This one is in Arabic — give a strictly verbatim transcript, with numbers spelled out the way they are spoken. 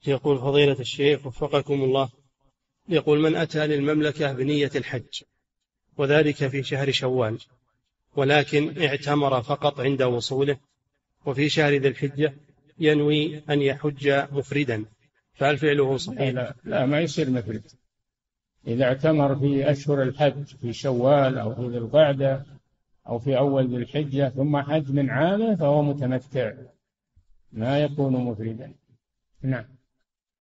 يقول فضيلة الشيخ وفقكم الله، يقول من أتى للمملكة بنية الحج وذلك في شهر شوال، ولكن اعتمر فقط عند وصوله، وفي شهر ذي الحجة ينوي أن يحج مفردا، فهل فعله صحيح؟ لا, لا ما يصير مفرد. إذا اعتمر في أشهر الحج في شوال أو في ذي القعدة أو في أول ذي الحجة ثم حج من عامه فهو متمتع، ما يكون مفردا. نعم.